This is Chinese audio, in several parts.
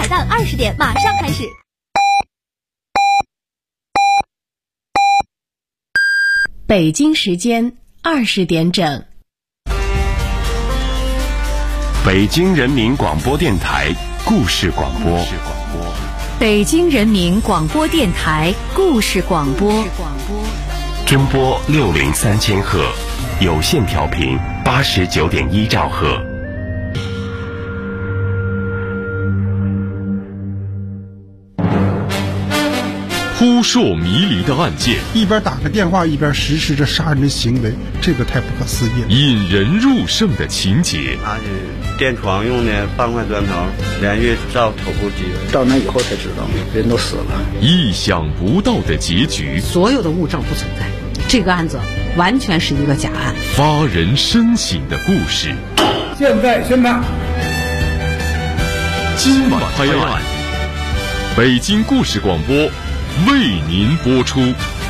档20点马上开始。北京时间20点整。 北京人民广播电台故事广播。 北京人民广播电台故事广播。 中波603000赫，有线调频89.1兆赫。 扑朔迷离的案件， 一边打个电话一边实施着杀人的行为，这个太不可思议了。 引人入胜的情节， 他是电床用的方块砖头，连续照头部肌， 到那以后才知道人都死了。 意想不到的结局， 所有的物证不存在，这个案子完全是一个假案。 发人深省的故事， 现在宣判。 今晚拍案，北京故事广播为您播出。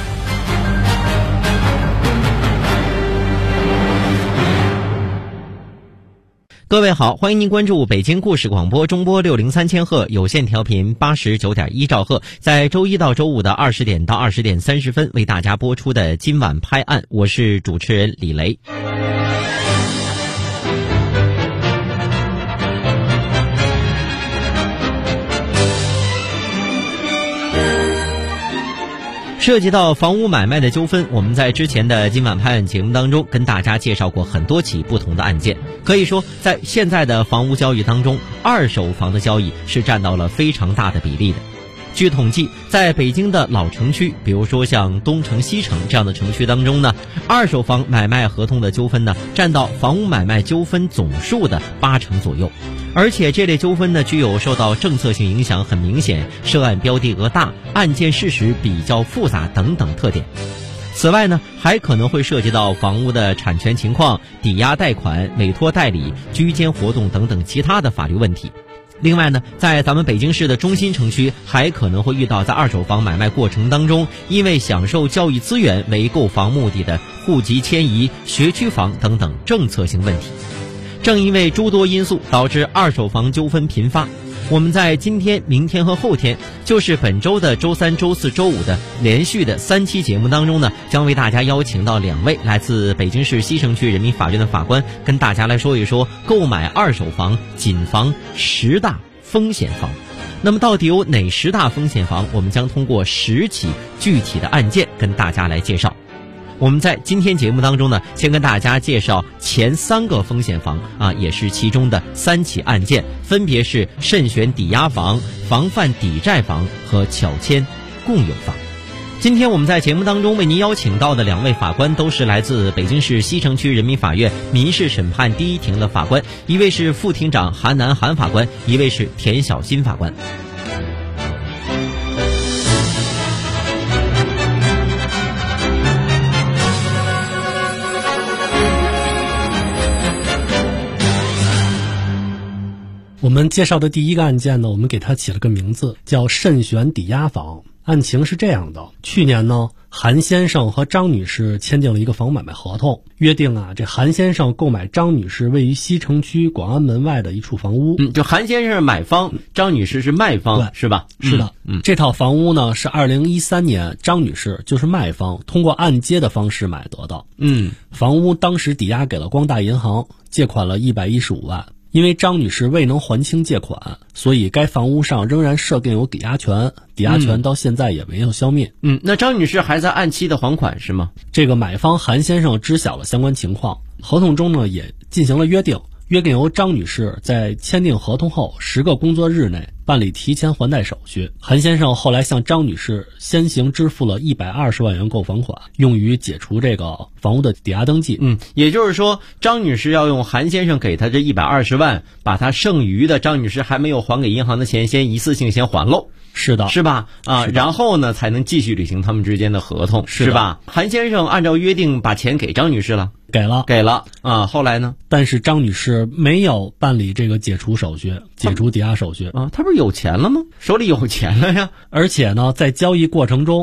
各位好，欢迎您关注北京故事广播中波603000赫有线调频89.1兆赫，在周一到周五的20点到20点30分为大家播出的今晚拍案，我是主持人李雷。涉及到房屋买卖的纠纷，我们在之前的今晚拍案节目当中跟大家介绍过很多起不同的案件。可以说在现在的房屋交易当中，二手房的交易是占到了非常大的比例的。据统计，在北京的老城区，比如说像东城、西城这样的城区当中呢，二手房买卖合同的纠纷呢，占到房屋买卖纠纷总数的80%左右。而且这类纠纷呢，具有受到政策性影响很明显、涉案标的额大、案件事实比较复杂等等特点。此外呢，还可能会涉及到房屋的产权情况、抵押贷款、委托代理、居间活动等等其他的法律问题。另外呢，在咱们北京市的中心城区，还可能会遇到在二手房买卖过程当中，因为享受教育资源为购房目的的户籍迁移、学区房等等政策性问题。正因为诸多因素导致二手房纠纷频发，我们在今天、明天和后天，就是本周的周三、周四、周五的连续的3期节目当中呢，将为大家邀请到2位来自北京市西城区人民法院的法官，跟大家来说一说购买二手房谨防10大风险房。那么到底有哪10大风险房？我们将通过10起具体的案件跟大家来介绍。我们在今天节目当中呢，先跟大家介绍前3个风险房也是其中的3起案件，分别是慎选抵押房、防范抵债房和巧签共有房。今天我们在节目当中为您邀请到的2位法官都是来自北京市西城区人民法院民事审判第1庭的法官，一位是副庭长韩南韩法官，一位是田小新法官。 我们介绍的第一个案件呢，我们给它起了个名字叫慎选抵押房。案情是这样的，去年呢，韩先生和张女士签订了一个房买卖合同，约定这韩先生购买张女士位于西城区广安门外的一处房屋。 就韩先生是买方，张女士是卖方，是吧？ 是的。这套房屋呢是2013年张女士就是卖方通过按揭的方式买得的。房屋当时抵押给了光大银行，借款了115万。因为张女士未能还清借款，所以该房屋上仍然设定有抵押权，抵押权到现在也没有消灭。 那张女士还在按期的还款是吗？ 这个买方韩先生知晓了相关情况，合同中呢也进行了约定由张女士在签订合同后10个工作日内办理提前还贷手续。韩先生后来向张女士先行支付了120万元购房款，用于解除这个房屋的抵押登记。 也就是说，张女士要用韩先生给她这120万，把她剩余的张女士还没有还给银行的钱先一次性先还喽。 是的， 是吧？然后呢才能继续履行他们之间的合同，是吧？韩先生按照约定把钱给张女士了，给了后来呢？ 但是张女士没有办理这个解除手续，解除抵押手续她不是有钱了吗？手里有钱了呀。 而且呢，在交易过程中，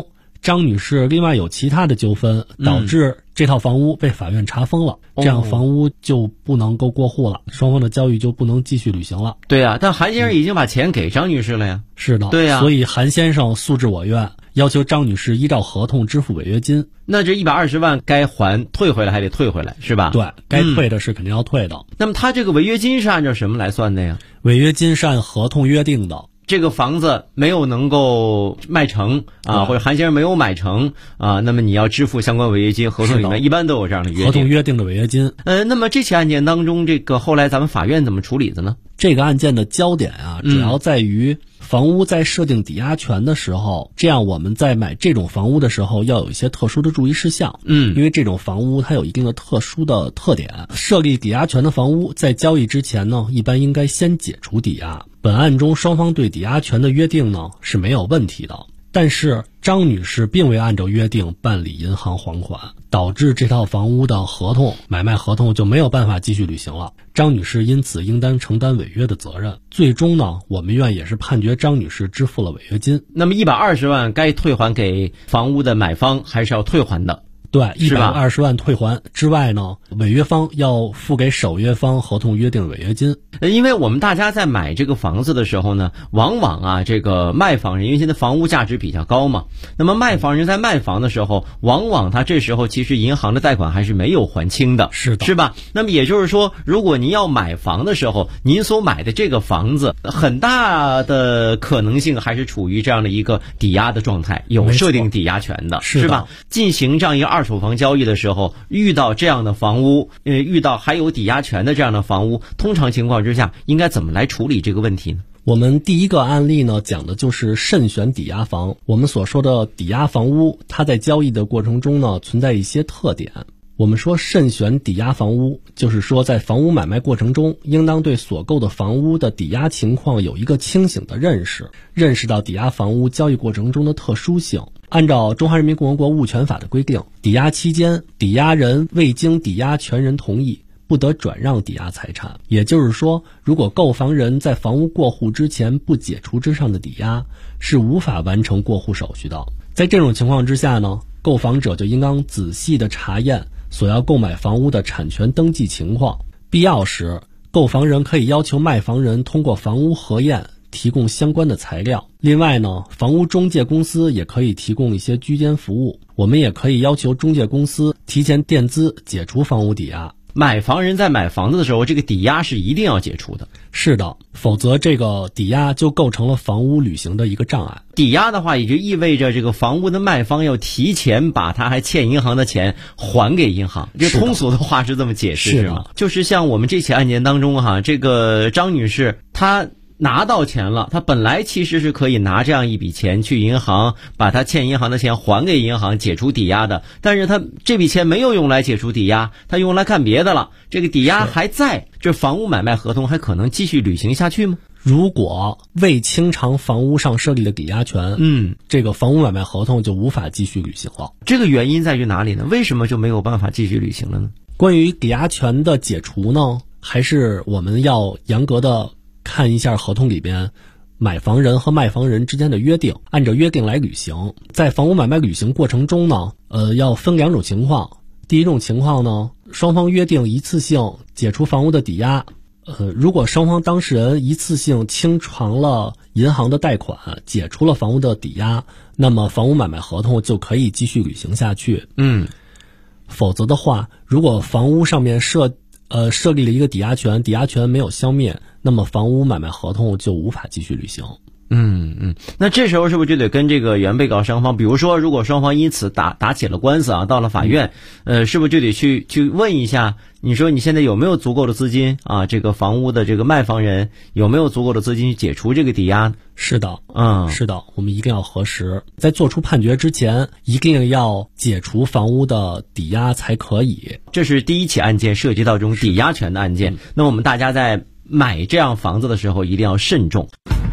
张女士另外有其他的纠纷，导致这套房屋被法院查封了，这样房屋就不能够过户了，双方的交易就不能继续履行了。 对啊，但韩先生已经把钱给张女士了呀。 是的， 对啊， 所以韩先生诉至我院，要求张女士依照合同支付违约金。 那这120万该还退回来还得退回来，是吧？ 对，该退的是肯定要退的。 那么他这个违约金是按照什么来算的呀？ 违约金是按合同约定的。 这个房子没有能够卖成啊，或者韩先生没有买成啊，那么你要支付相关违约金，合同里面一般都有这样的约定。 合同约定的违约金。 那么这起案件当中，这个后来咱们法院怎么处理的呢？ 这个案件的焦点啊，主要在于房屋在设定抵押权的时候，这样我们在买这种房屋的时候要有一些特殊的注意事项。因为这种房屋它有一定的特殊的特点，设立抵押权的房屋在交易之前呢，一般应该先解除抵押。本案中双方对抵押权的约定呢是没有问题的，但是张女士并未按照约定办理银行还款，导致这套房屋的买卖合同就没有办法继续履行了。张女士因此应当承担违约的责任。最终呢，我们院也是判决张女士支付了违约金。 那么120万该退还给房屋的买方还是要退还的。 对，120万退还之外呢，违约方要付给守约方合同约定违约金。 因为我们大家在买这个房子的时候呢，往往啊，这个卖房人因为现在房屋价值比较高嘛，那么卖房人在卖房的时候，往往他这时候其实银行的贷款还是没有还清的， 是的， 是吧？那么也就是说，如果您要买房的时候，您所买的这个房子很大的可能性还是处于这样的一个抵押的状态，有设定抵押权的，是吧？进行这样一个二手房交易的时候，遇到这样的房屋，遇到还有抵押权的这样的房屋，通常情况之下应该怎么来处理这个问题呢？ 我们第一个案例呢，讲的就是慎选抵押房。我们所说的抵押房屋，它在交易的过程中呢，存在一些特点。我们说慎选抵押房屋，就是说在房屋买卖过程中，应当对所购的房屋的抵押情况有一个清醒的认识，认识到抵押房屋交易过程中的特殊性。按照中华人民共和国物权法的规定，抵押期间，抵押人未经抵押权人同意，不得转让抵押财产。也就是说，如果购房人在房屋过户之前不解除之上的抵押，是无法完成过户手续的。在这种情况之下呢，购房者就应当仔细的查验所要购买房屋的产权登记情况，必要时，购房人可以要求卖房人通过房屋核验提供相关的材料。另外呢，房屋中介公司也可以提供一些居间服务，我们也可以要求中介公司提前垫资解除房屋抵押。 买房人在买房子的时候，这个抵押是一定要解除的。 是的，否则这个抵押就构成了房屋履行的一个障碍。 抵押的话，也就意味着这个房屋的卖方要提前把他还欠银行的钱还给银行。这通俗的话是这么解释，是吗？就是像我们这起案件当中哈，这个张女士她拿到钱了，他本来其实是可以拿这样一笔钱去银行，把他欠银行的钱还给银行，解除抵押的。但是他这笔钱没有用来解除抵押，他用来干别的了。这个抵押还在，这房屋买卖合同还可能继续履行下去吗？ 如果未清偿房屋上设立的抵押权，这个房屋买卖合同就无法继续履行了。 这个原因在于哪里呢？为什么就没有办法继续履行了呢？ 关于抵押权的解除呢，还是我们要严格的看一下合同里边买房人和卖房人之间的约定，按照约定来履行。在房屋买卖履行过程中呢，要分两种情况。第一种情况呢，双方约定一次性解除房屋的抵押。如果双方当事人一次性清偿了银行的贷款，解除了房屋的抵押，那么房屋买卖合同就可以继续履行下去。否则的话，如果房屋上面设立了一个抵押权，抵押权没有消灭，那么房屋买卖合同就无法继续履行。 那这时候是不是就得跟这个原被告双方，比如说如果双方因此打起了官司啊，到了法院，是不是就得去问一下，你说你现在有没有足够的资金啊？这个房屋的这个卖房人有没有足够的资金去解除这个抵押？ 是的，是的，我们一定要核实，在做出判决之前，一定要解除房屋的抵押才可以。 这是第一起案件涉及到这种抵押权的案件。那么我们大家在买这样房子的时候一定要慎重。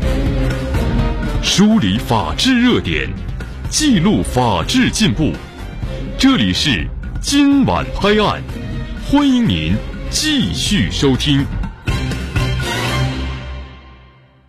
梳理法治热点，记录法治进步。这里是今晚拍案，欢迎您继续收听。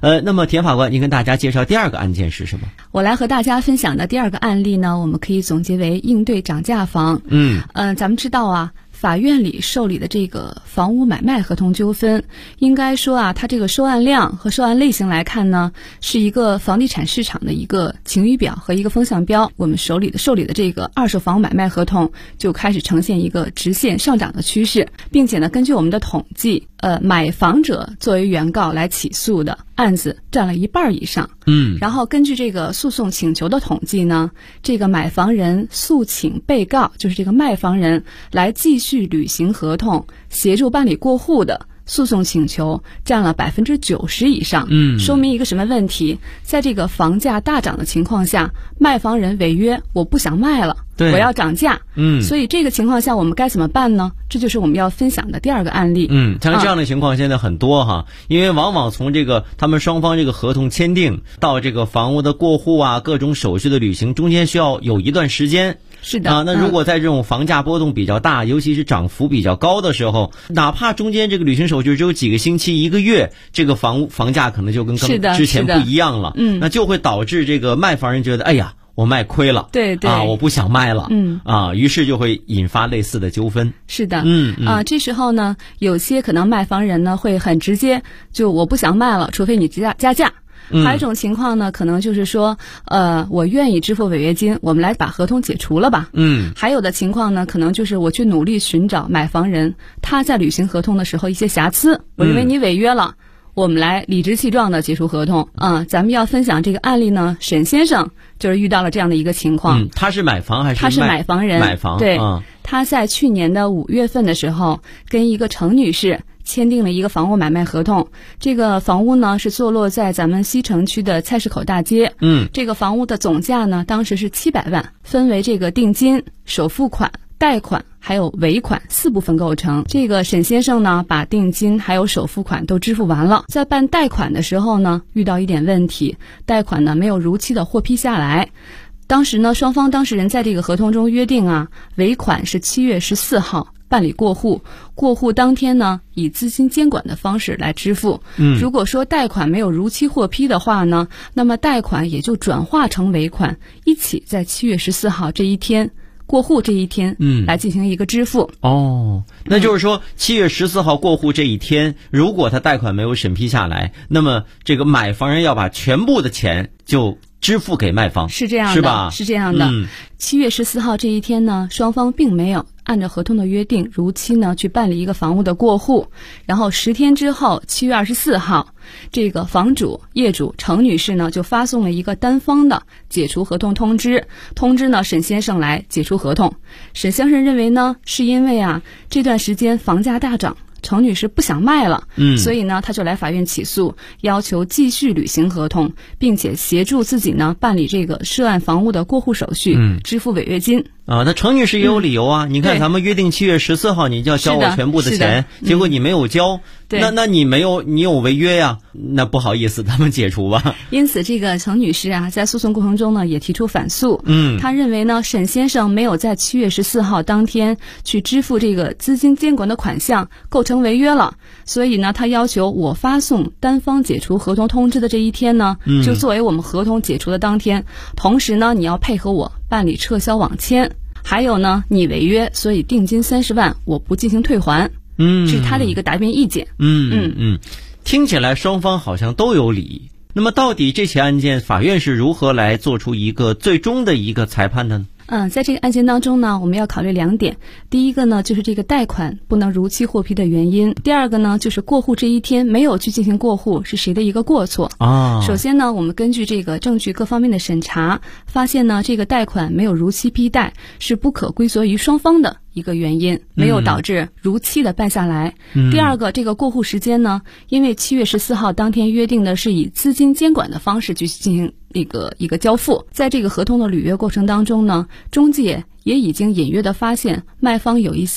那么田法官，您跟大家介绍第二个案件是什么？ 我来和大家分享的第二个案例呢，我们可以总结为应对涨价房。咱们知道啊，法院里受理的这个房屋买卖合同纠纷，应该说啊，它这个收案量和收案类型来看呢，是一个房地产市场的一个晴雨表和一个风向标。我们受理的这个二手房买卖合同就开始呈现一个直线上涨的趋势，并且呢，根据我们的统计，买房者作为原告来起诉的案子占了1半以上。然后根据这个诉讼请求的统计呢，这个买房人诉请被告，就是这个卖房人来继续履行合同，协助办理过户的诉讼请求占了90%以上。说明一个什么问题？在这个房价大涨的情况下，卖房人违约，我不想卖了，我要涨价。所以这个情况下我们该怎么办呢？这就是我们要分享的第二个案例。 像这样的情况现在很多哈，因为往往从这个他们双方这个合同签订到这个房屋的过户啊，各种手续的履行，中间需要有一段时间。 是的那如果在这种房价波动比较大，尤其是涨幅比较高的时候，哪怕中间这个履行手续只有几个星期、1个月，这个房价可能就跟之前不一样了。那就会导致这个卖房人觉得，哎呀，我卖亏了， 对我不想卖了，于是就会引发类似的纠纷。 是的，这时候呢，有些可能卖房人呢会很直接，就我不想卖了，除非你加价。还有一种情况呢，可能就是说，我愿意支付违约金，我们来把合同解除了吧。还有的情况呢，可能就是我去努力寻找买房人他在履行合同的时候一些瑕疵，我认为你违约了，我们来理直气壮的解除合同。咱们要分享这个案例呢，沈先生就是遇到了这样的一个情况。 他是买房还是他是买房人？ 买房。 对，他在去年的5月份的时候，跟一个程女士签订了一个房屋买卖合同。这个房屋呢是坐落在咱们西城区的菜市口大街。这个房屋的总价呢当时是700万，分为这个定金、首付款、贷款还有尾款4部分构成。这个沈先生呢把定金还有首付款都支付完了，在办贷款的时候呢遇到一点问题，贷款呢没有如期的获批下来。当时呢双方当事人在这个合同中约定啊，尾款是7月14号办理过户，过户当天呢以资金监管的方式来支付。如果说贷款没有如期获批的话呢，那么贷款也就转化成尾款，一起在7月14号这一天过户这一天来进行一个支付。 那就是说7月14号过户这一天，如果他贷款没有审批下来，那么这个买房人要把全部的钱就支付给卖方。 是这样的， 是吧？ 是这样的。7月14号这一天呢，双方并没有按照合同的约定如期呢去办理一个房屋的过户。然后10天之后，7月24号，这个房主业主程女士呢就发送了一个单方的解除合同通知呢沈先生来解除合同。沈先生认为呢，是因为啊这段时间房价大涨，程女士不想卖了，所以呢，他就来法院起诉，要求继续履行合同，并且协助自己呢办理这个涉案房屋的过户手续，支付违约金。 那程女士也有理由啊，你看咱们约定7月14号你就要交我全部的钱，结果你没有交，那你有违约呀，那不好意思，咱们解除吧。 因此这个程女士啊在诉讼过程中呢也提出反诉。她认为呢沈先生没有在7月14号当天去支付这个资金监管的款项，构成违约了，所以呢她要求我发送单方解除合同通知的这一天呢就作为我们合同解除的当天，同时呢你要配合我办理撤销网签，还有呢你违约，所以定金30万我不进行退还。这是他的一个答辩意见。 听起来双方好像都有理。那么到底这起案件法院是如何来做出一个最终的一个裁判的呢？ 在这个案件当中呢，我们要考虑2点。第一个呢，就是这个贷款不能如期获批的原因；第二个呢，就是过户这一天没有去进行过户是谁的一个过错。首先呢，我们根据这个证据各方面的审查，发现呢，这个贷款没有如期批贷是不可归责于双方的一个原因，没有导致如期的办下来。第二个，这个过户时间呢，因为7月14号当天约定的是以资金监管的方式去进行一个交付，在这个合同的履约过程当中呢，中介也已经隐约的发现卖方有一些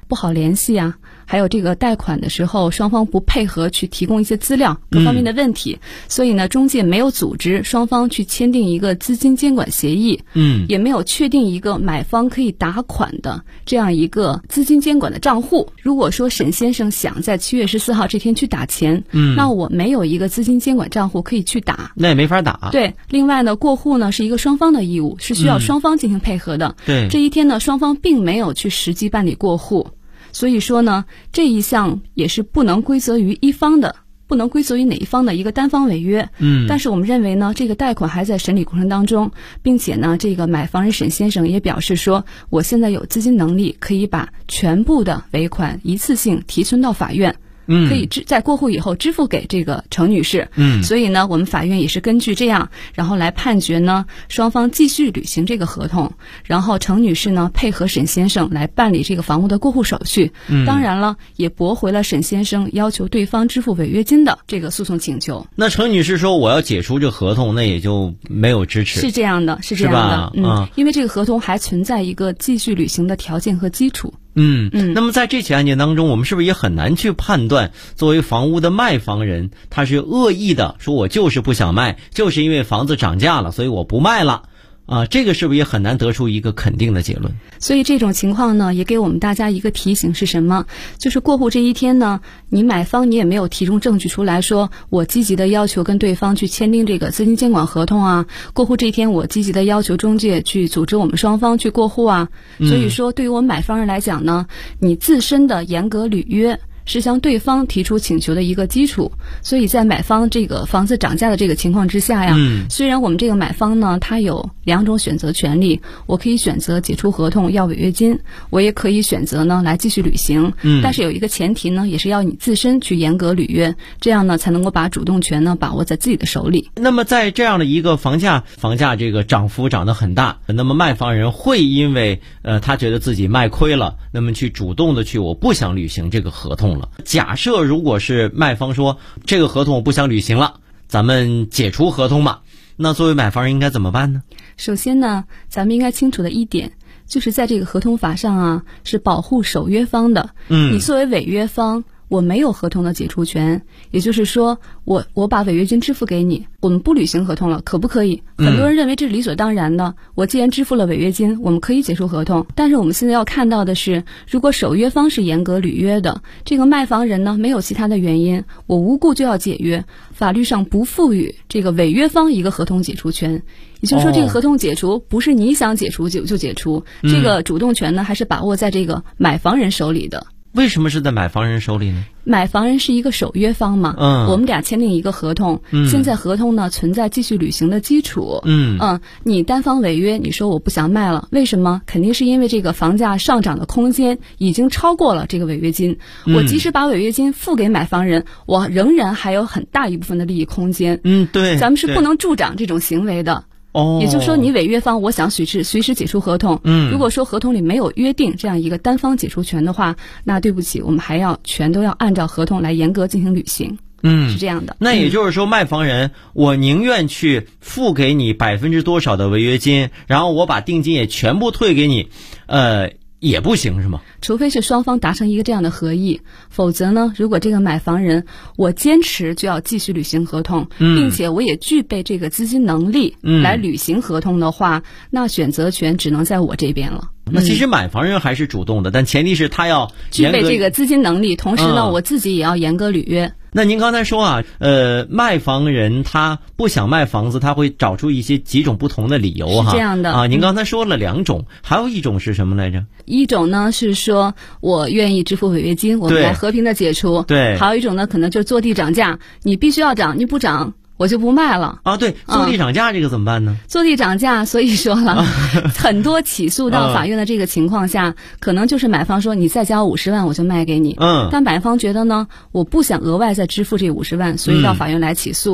不好联系啊，还有这个贷款的时候双方不配合去提供一些资料，各方面的问题，所以呢中介没有组织双方去签订一个资金监管协议，也没有确定一个买方可以打款的这样一个资金监管的账户。如果说沈先生想在7月14号这天去打钱，那我没有一个资金监管账户可以去打， 那也没法打。 对，另外呢过户呢是一个双方的义务，是需要双方进行配合的。 对， 这一天呢双方并没有去实际办理过户，所以说呢这一项也是不能归责于一方的，不能归责于哪一方的一个单方违约。但是我们认为呢这个贷款还在审理过程当中，并且呢这个买房人沈先生也表示说，我现在有资金能力可以把全部的尾款一次性提存到法院，可以在过户以后支付给这个程女士。所以呢我们法院也是根据这样，然后来判决呢双方继续履行这个合同，然后程女士呢配合沈先生来办理这个房屋的过户手续。当然了也驳回了沈先生要求对方支付违约金的这个诉讼请求。 那程女士说我要解除这合同，那也就没有支持。 是这样的，是这样的。因为这个合同还存在一个继续履行的条件和基础。 那么在这起案件当中，我们是不是也很难去判断作为房屋的卖房人他是恶意的说我就是不想卖，就是因为房子涨价了所以我不卖了这个是不是也很难得出一个肯定的结论？ 所以这种情况呢也给我们大家一个提醒是什么，就是过户这一天呢你买方你也没有提供证据出来说我积极的要求跟对方去签订这个资金监管合同啊，过户这一天我积极的要求中介去组织我们双方去过户啊。所以说对于我们买方人来讲呢，你自身的严格履约是向对方提出请求的一个基础。所以在买方这个房子涨价的这个情况之下呀，虽然我们这个买方呢他有2种选择权利，我可以选择解除合同要违约金，我也可以选择呢来继续履行。但是有一个前提呢，也是要你自身去严格履约，这样呢才能够把主动权呢把握在自己的手里。 那么在这样的一个房价这个涨幅涨得很大，那么卖房人会因为他觉得自己卖亏了，那么去主动的去我不想履行这个合同了。假设如果是卖方说这个合同我不想履行了，咱们解除合同吧，那作为买房人应该怎么办呢？ 首先呢咱们应该清楚的一点就是在这个合同法上啊是保护守约方的。你作为违约方我没有合同的解除权，也就是说我把违约金支付给你，我们不履行合同了，可不可以？很多人认为这是理所当然的，我既然支付了违约金我们可以解除合同。但是我们现在要看到的是，如果守约方是严格履约的，这个卖房人呢没有其他的原因，我无故就要解约，法律上不赋予这个违约方一个合同解除权。也就是说这个合同解除不是你想解除就解除，这个主动权呢还是把握在这个买房人手里的。 为什么是在买房人手里呢？ 买房人是一个守约方嘛，我们俩签订一个合同，现在合同呢存在继续履行的基础。你单方违约，你说我不想卖了，为什么？肯定是因为这个房价上涨的空间已经超过了这个违约金。我即使把违约金付给买房人，我仍然还有很大一部分的利益空间。 对， 咱们是不能助长这种行为的。也就是说你违约方我想随时解除合同，如果说合同里没有约定这样一个单方解除权的话，那对不起，我们还要全都要按照合同来严格进行履行。是这样的。 那也就是说卖房人我宁愿去付给你多少的违约金，然后我把定金也全部退给你也不行是吗？ 除非是双方达成一个这样的合意，否则呢，如果这个买房人我坚持就要继续履行合同，并且我也具备这个资金能力来履行合同的话，那选择权只能在我这边了。 那其实买房人还是主动的，但前提是他要具备这个资金能力，同时呢我自己也要严格履约。 那您刚才说卖房人他不想卖房子，他会找出几种不同的理由哈。 是这样的您刚才说了2种，还有一种是什么来着？ 一种呢是说我愿意支付违约金，我们来和平的解除。 对。 还有一种呢可能就是坐地涨价，你必须要涨，你不涨我就不卖了对，坐地涨价这个怎么办呢？ 坐地涨价，所以说了很多起诉到法院的这个情况下，可能就是买方说你再交50万我就卖给你，但买方觉得呢我不想额外再支付这50万，所以到法院来起诉了。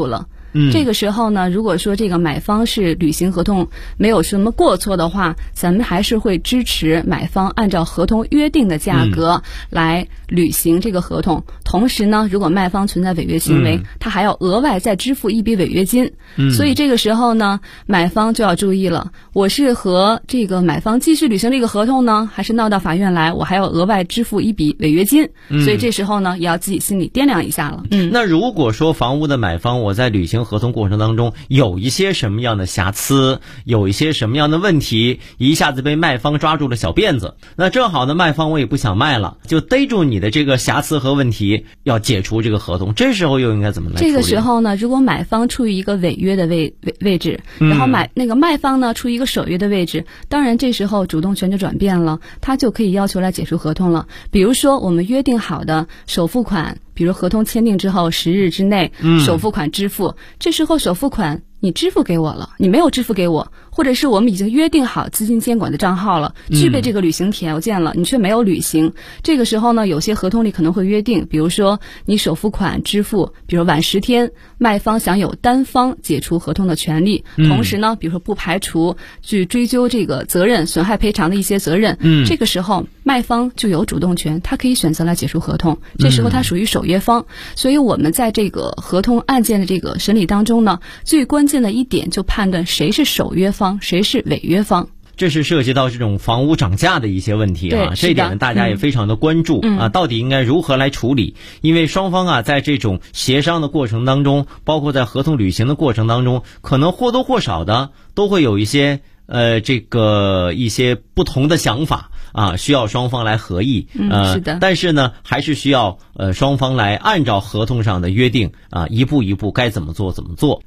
这个时候呢，如果说这个买方是履行合同没有什么过错的话，咱们还是会支持买方按照合同约定的价格来履行这个合同。同时呢，如果卖方存在违约行为，他还要额外再支付一笔违约金。所以这个时候呢，买方就要注意了，我是和这个买方继续履行这个合同呢，还是闹到法院来，我还要额外支付一笔违约金。所以这时候呢，也要自己心里掂量一下了。 那如果说房屋的买方，我在履行合同过程当中有一些什么样的瑕疵，有一些什么样的问题，一下子被卖方抓住了小辫子，那正好呢，卖方我也不想卖了，就逮住你的这个瑕疵和问题，要解除这个合同，这时候又应该怎么来处理？ 这个时候呢，如果买方处于一个违约的位置，然后卖方呢处于一个守约的位置，当然这时候主动权就转变了，他就可以要求来解除合同了。比如说我们约定好的首付款，比如合同签订之后10日之内首付款支付，这时候首付款你支付给我了，你没有支付给我，或者是我们已经约定好资金监管的账号了，具备这个履行条件了，你却没有履行。这个时候呢，有些合同里可能会约定，比如说你首付款支付，比如晚10天，卖方享有单方解除合同的权利。同时呢，比如说不排除去追究这个责任、损害赔偿的一些责任。这个时候卖方就有主动权，他可以选择来解除合同。这时候他属于守约方。所以我们在这个合同案件的这个审理当中呢，最关键的一点就判断谁是守约方，谁是违约方。 这是涉及到这种房屋涨价的一些问题啊，这一点呢大家也非常的关注到底应该如何来处理？因为双方在这种协商的过程当中，包括在合同履行的过程当中，可能或多或少的都会有一些一些不同的想法需要双方来合议。 是的。 但是呢，还是需要双方来按照合同上的约定一步一步该怎么做怎么做。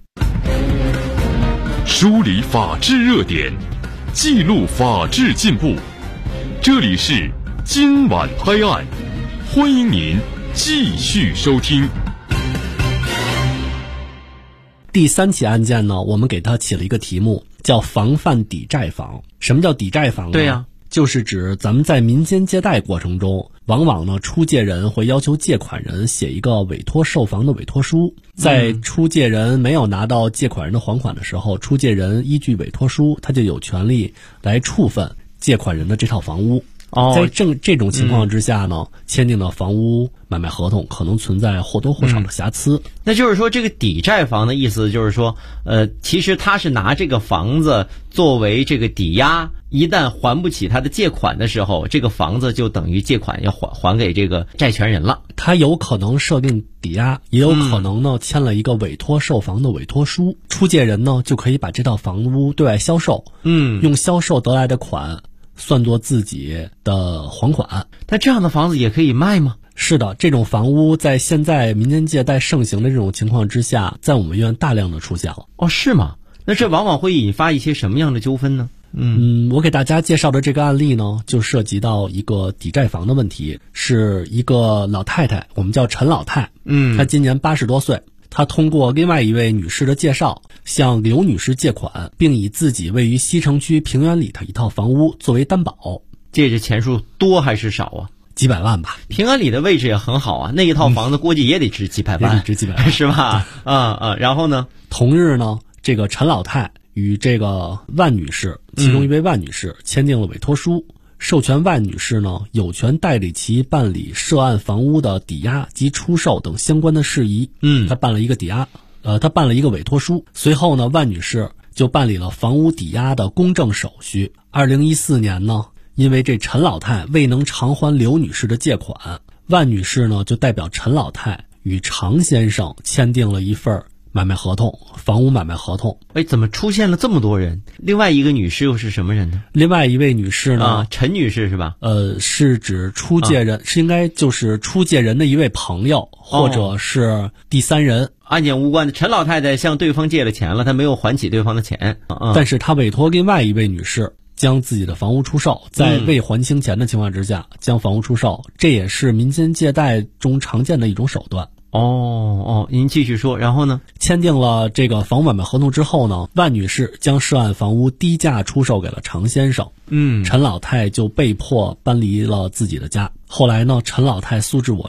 梳理法治热点，记录法治进步。这里是今晚拍案，欢迎您继续收听。 第3起案件呢，我们给它起了一个题目，叫防范抵债房。什么叫抵债房呢？ 对呀， 就是指咱们在民间借贷过程中，往往呢出借人会要求借款人写一个委托售房的委托书，在出借人没有拿到借款人的还款的时候，出借人依据委托书，他就有权利来处分借款人的这套房屋。在这种情况之下呢，签订的房屋买卖合同可能存在或多或少的瑕疵。 那就是说，这个抵债房的意思就是说，其实他是拿这个房子作为这个抵押，一旦还不起他的借款的时候，这个房子就等于借款要还给这个债权人了。 他有可能设定抵押，也有可能呢签了一个委托售房的委托书，出借人呢就可以把这套房屋对外销售，用销售得来的款算作自己的还款。 那这样的房子也可以卖吗？ 是的，这种房屋在现在民间借贷盛行的这种情况之下，在我们院大量的出现了。 是吗？那这往往会引发一些什么样的纠纷呢？ 我给大家介绍的这个案例呢，就涉及到一个抵债房的问题，是一个老太太，我们叫陈老太，她今年80多岁，她通过另外一位女士的介绍，向刘女士借款，并以自己位于西城区平原里的一套房屋作为担保。 借着钱数多还是少啊？ 几百万吧。 平安里的位置也很好那一套房子估计也得值几百万， 也得值几百万是吧？然后呢？ 同日呢，这个陈老太与这个万女士，其中一位万女士签订了委托书，授权万女士呢有权代理其办理涉案房屋的抵押及出售等相关的事宜。她办了一个抵押，她办了一个委托书。随后呢，万女士就办理了房屋抵押的公证手续。2014年呢，因为这陈老太未能偿还刘女士的借款，万女士呢就代表陈老太与常先生签订了一份买卖合同，房屋买卖合同。 怎么出现了这么多人？另外一个女士又是什么人呢？ 另外一位女士呢？ 陈女士是吧？ 是指出借人，是应该就是出借人的一位朋友，或者是第三人。 案件无关的陈老太太向对方借了钱了，她没有还起对方的钱， 但是她委托另外一位女士将自己的房屋出售，在未还清钱的情况之下将房屋出售，这也是民间借贷中常见的一种手段。 您继续说。然后呢？ 签订了这个房屋买卖合同之后呢，万女士将涉案房屋低价出售给了常先生。陈老太就被迫搬离了自己的家。后来呢，陈老太诉至我院，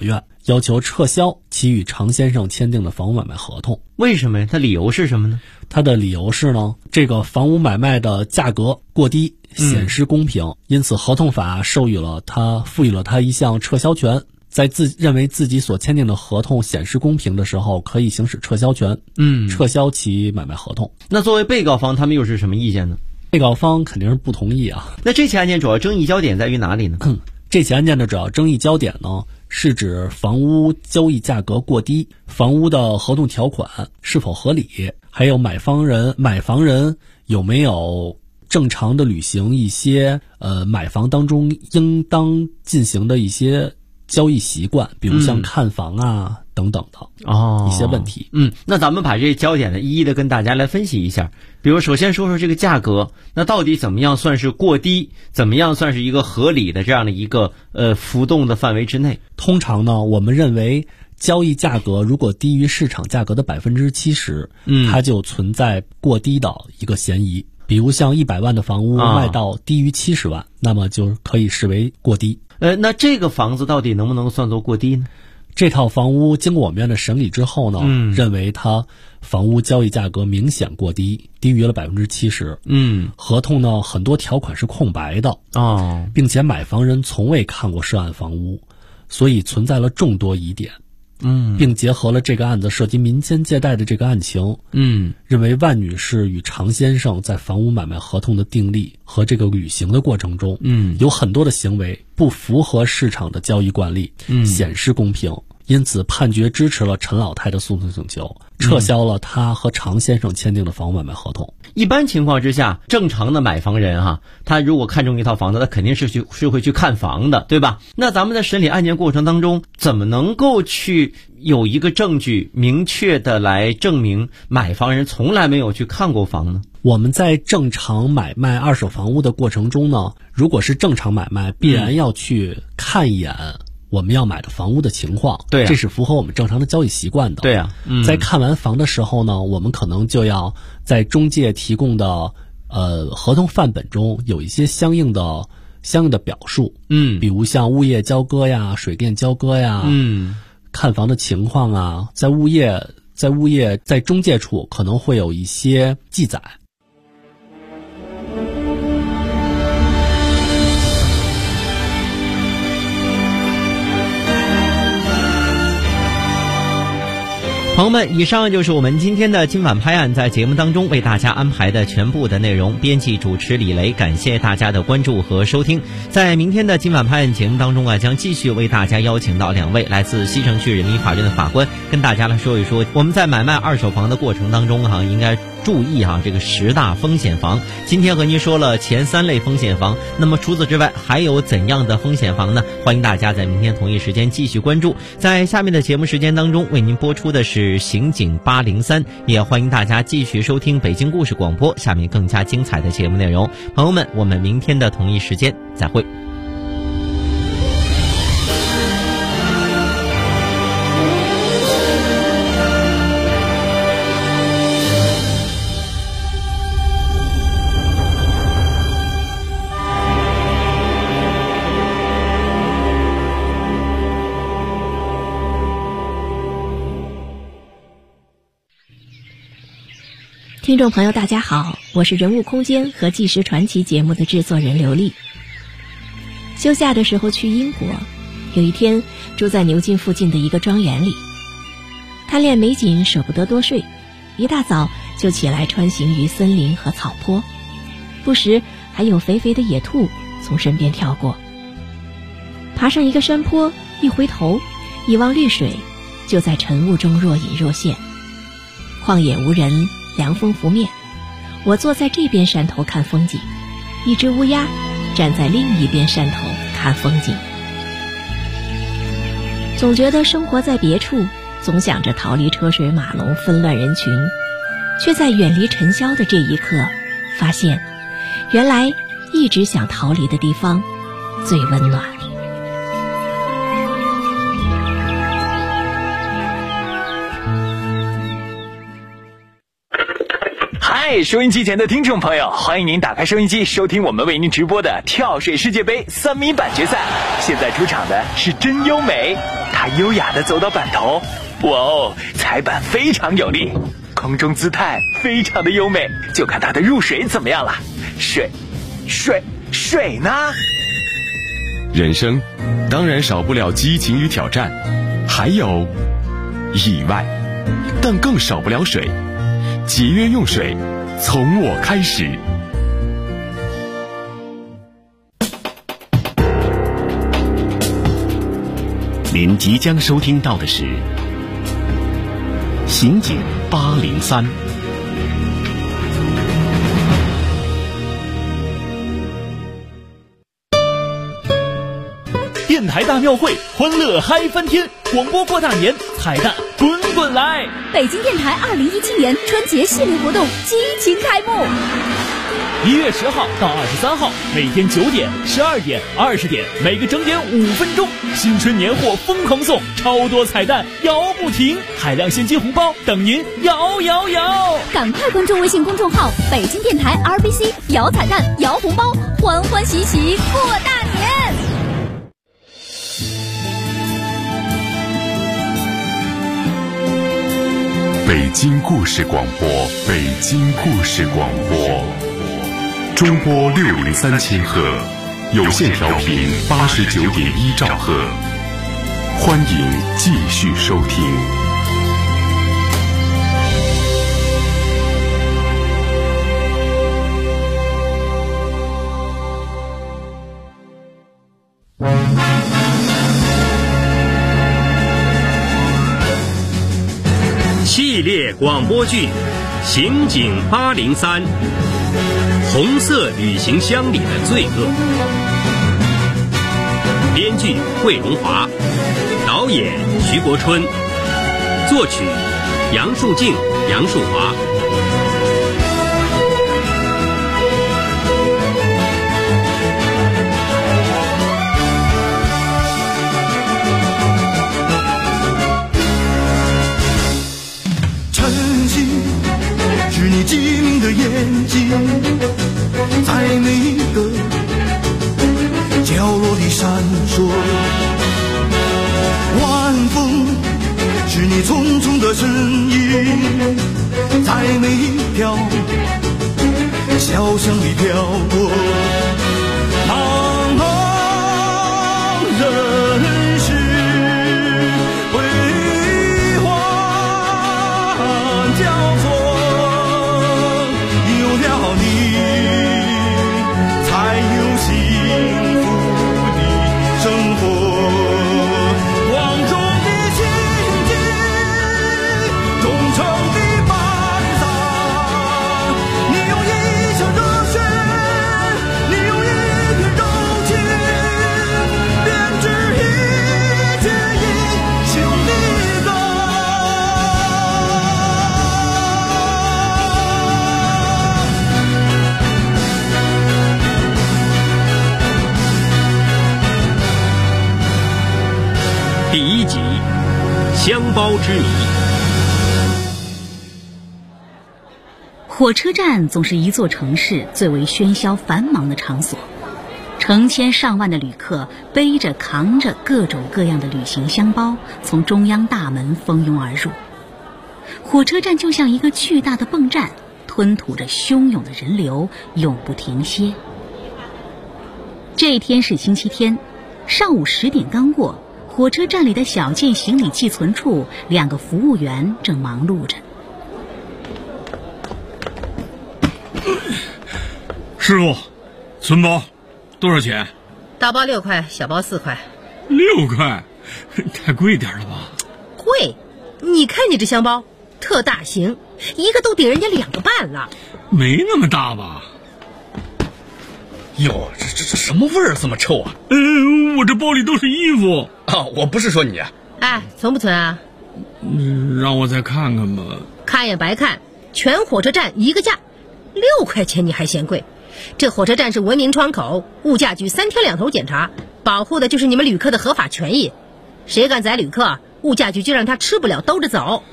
要求撤销其与常先生签订的房屋买卖合同。 为什么呀？他理由是什么呢？ 他的理由是呢，这个房屋买卖的价格过低，显失公平，因此合同法赋予了他一项撤销权，在认为自己所签订的合同显失公平的时候，可以行使撤销权，撤销其买卖合同。 那作为被告方，他们又是什么意见呢？ 被告方肯定是不同意啊。 那这起案件主要争议焦点在于哪里呢？ 这起案件的主要争议焦点呢，是指房屋交易价格过低，房屋的合同条款是否合理，还有买房人有没有正常的履行一些买房当中应当进行的一些交易习惯，比如像看房啊等等的一些问题。 那咱们把这些焦点呢一一的跟大家来分析一下。比如首先说说这个价格，那到底怎么样算是过低，怎么样算是一个合理的这样的一个浮动的范围之内？ 通常呢，我们认为交易价格如果低于市场价格的70%，它就存在过低的一个嫌疑。比如像100万的房屋卖到低于70万，那么就可以视为过低。 那这个房子到底能不能算作过低呢？ 这套房屋经过我们院的审理之后呢，认为它房屋交易价格明显过低，低于了70%。合同呢很多条款是空白的并且买房人从未看过涉案房屋，所以存在了众多疑点。并结合了这个案子涉及民间借贷的这个案情，认为万女士与常先生在房屋买卖合同的订立和这个履行的过程中，有很多的行为不符合市场的交易惯例，显失公平，因此判决支持了陈老太的诉讼请求，撤销了他和常先生签订的房屋买卖合同。 一般情况之下，正常的买房人他如果看中一套房子，他肯定是会去看房的，对吧？那咱们在审理案件过程当中，怎么能够去有一个证据明确的来证明买房人从来没有去看过房呢？ 我们在正常买卖二手房屋的过程中呢，如果是正常买卖，必然要去看一眼我们要买的房屋的情况， 对这是符合我们正常的交易习惯的。 对啊， 在看完房的时候呢，我们可能就要在中介提供的合同范本中有一些相应的表述，比如像物业交割呀、水电交割呀，看房的情况啊，在中介处可能会有一些记载。 朋友们，以上就是我们今天的今晚拍案在节目当中为大家安排的全部的内容。编辑主持李雷，感谢大家的关注和收听。在明天的今晚拍案节目当中将继续为大家邀请到2位来自西城区人民法院的法官，跟大家来说一说我们在买卖二手房的过程当中应该注意这个10大风险房。今天和您说了前3类风险房，那么除此之外还有怎样的风险房呢？欢迎大家在明天同一时间继续关注。在下面的节目时间当中为您播出的是刑警803，也欢迎大家继续收听北京故事广播，下面更加精彩的节目内容。朋友们，我们明天的同一时间再会。 听众朋友大家好，我是人物空间和纪实传奇节目的制作人刘丽。休假的时候去英国，有一天住在牛津附近的一个庄园里，贪恋美景舍不得多睡，一大早就起来穿行于森林和草坡，不时还有肥肥的野兔从身边跳过。爬上一个山坡，一回头一望绿水，就在晨雾中若隐若现。旷野无人，凉风拂面，我坐在这边山头看风景，一只乌鸦站在另一边山头看风景。总觉得生活在别处，总想着逃离车水马龙纷乱人群，却在远离尘嚣的这一刻发现，原来一直想逃离的地方最温暖。 嗨，收音机前的听众朋友，欢迎您打开收音机收听我们为您直播的跳水世界杯3米板决赛。现在出场的是真优美，她他优雅地走到板头，哇哦，踩板非常有力，空中姿态非常的优美，就看他的入水怎么样了。水呢？ 人生当然少不了激情与挑战，还有意外，但更少不了水。节约用水，从我开始。您即将收听到的是《刑警803》。 电台大庙会，欢乐嗨翻天！广播过大年，彩蛋滚滚来！ 北京电台2017年春节系列活动激情开幕。 1月10号到23号，每天9点、12点、20点，每个整点5分钟，新春年货疯狂送，超多彩蛋摇不停，海量现金红包等您摇！ 赶快关注微信公众号北京电台 RBC， 摇彩蛋摇红包，欢欢喜喜过大年。 北京故事广播，北京故事广播，中波603千赫，有线调频89.1兆赫，欢迎继续收听。 系列广播剧《刑警803》，红色旅行箱里的罪恶。编剧桂荣华，导演徐国春，作曲杨树静、杨树华。 是你机灵的眼睛，在每一个角落里闪烁。晚风是你匆匆的身影，在每一条小巷里飘过。茫茫人世辉煌交错，才有幸福的生活。广中的刑警，忠诚的班长，你用一腔热血，你用一片柔情，编织一曲英雄的歌。 第1集，香包之谜。 火车站总是一座城市最为喧嚣繁忙的场所，成千上万的旅客背着扛着各种各样的旅行箱包，从中央大门蜂拥而入。火车站就像一个巨大的泵站，吞吐着汹涌的人流，永不停歇。这一天是星期天，上午10点刚过，火车站里的小件行李寄存处，2个服务员正忙碌着。 师傅，存包多少钱？ 大包6块，小包4块。 6块，太贵点了吧？ 贵？你看你这箱包，特大型，一个都顶人家2个半了。 没那么大吧？ 哟，这什么味儿这么臭啊？ 我这包里都是衣服啊！我不是说你啊。 哎，存不存啊？ 让我再看看吧。 看也白看，全火车站一个价，6块钱你还嫌贵？这火车站是文明窗口，物价局3天2头检查，保护的就是你们旅客的合法权益。谁敢宰旅客，物价局就让他吃不了兜着走。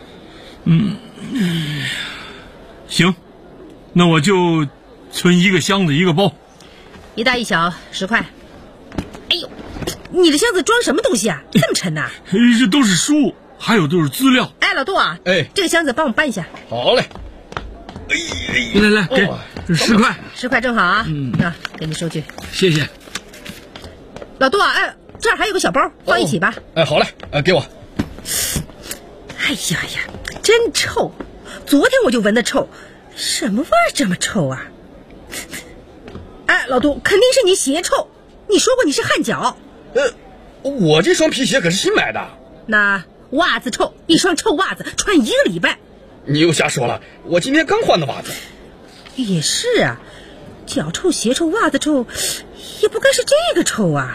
行，那我就存1个箱子1个包。 一大一小10块。哎呦， 你的箱子装什么东西啊？这么沉呐？ 这都是书，还有都是资料。 哎，老杜啊，这个箱子帮我搬一下。 好嘞。 来，给10块 ，10块正好啊。给你收据。 谢谢。 老杜啊，这儿还有个小包，放一起吧。 好嘞，给我。 哎呀，真臭！昨天我就闻得臭，什么味儿这么臭啊？哎，老杜，肯定是你鞋臭。你说过你是汗脚。 我这双皮鞋可是新买的。 那袜子臭，一双臭袜子穿1个礼拜。 你又瞎说了，我今天刚换的袜子。 也是啊，脚臭鞋臭袜子臭，也不该是这个臭啊。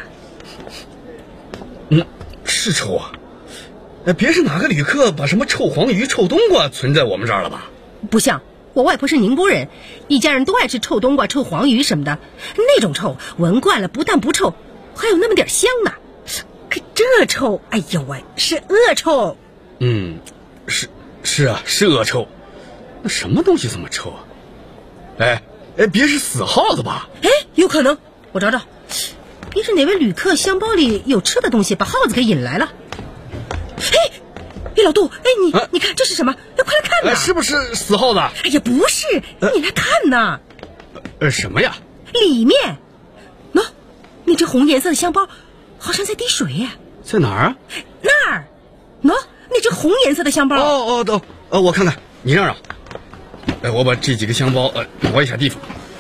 是臭啊。别是哪个旅客把什么臭黄鱼、臭冬瓜存在我们这儿了吧？ 不像，我外婆是宁波人，一家人都爱吃臭冬瓜、臭黄鱼什么的，那种臭闻惯了不但不臭，还有那么点香呢。可这臭，哎呦喂，是恶臭。 是啊，是恶臭。那什么东西这么臭啊？别是死耗子吧？ 有可能，我找找。别是哪位旅客箱包里有吃的东西，把耗子给引来了。老杜，你看这是什么？快来看呐！ 是不是死耗子？ 哎呀，不是，你来看呐。 什么呀？ 里面，那只红颜色的箱包好像在滴水呀。 在哪儿啊？ 那儿，那只红颜色的箱包。 我看看，你让让。我把这几个箱包挪一下地方。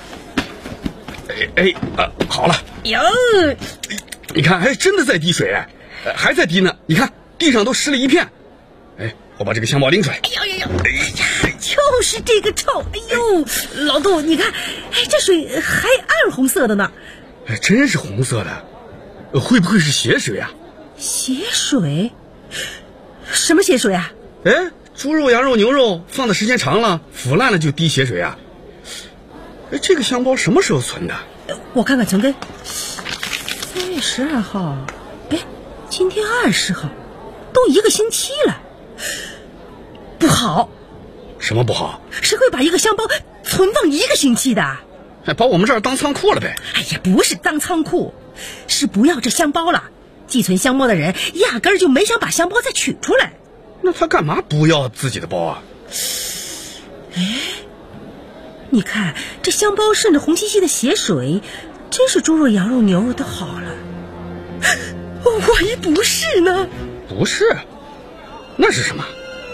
好了。 哟， 你看，真的在滴水，还在滴呢。你看地上都湿了一片。我把这个箱包拎出来。 就是这个臭。老杜，你看，这水还暗红色的呢。 真是红色的，会不会是血水啊？ 血水？什么血水啊？ 猪肉、羊肉、牛肉放的时间长了，腐烂了就滴血水啊。这个箱包什么时候存的？ 我看看存根。3月12号，今天20号，都1个星期了。不好。 什么不好？ 谁会把一个箱包存放1个星期的？ 把我们这儿当仓库了呗。 不是当仓库，是不要这箱包了。寄存箱包的人压根儿就没想把箱包再取出来。 那他干嘛不要自己的包啊？ 你看这箱包顺着红兮兮的血水，真是猪肉、羊肉、牛肉都好了。万一不是呢？ 不是，那是什么？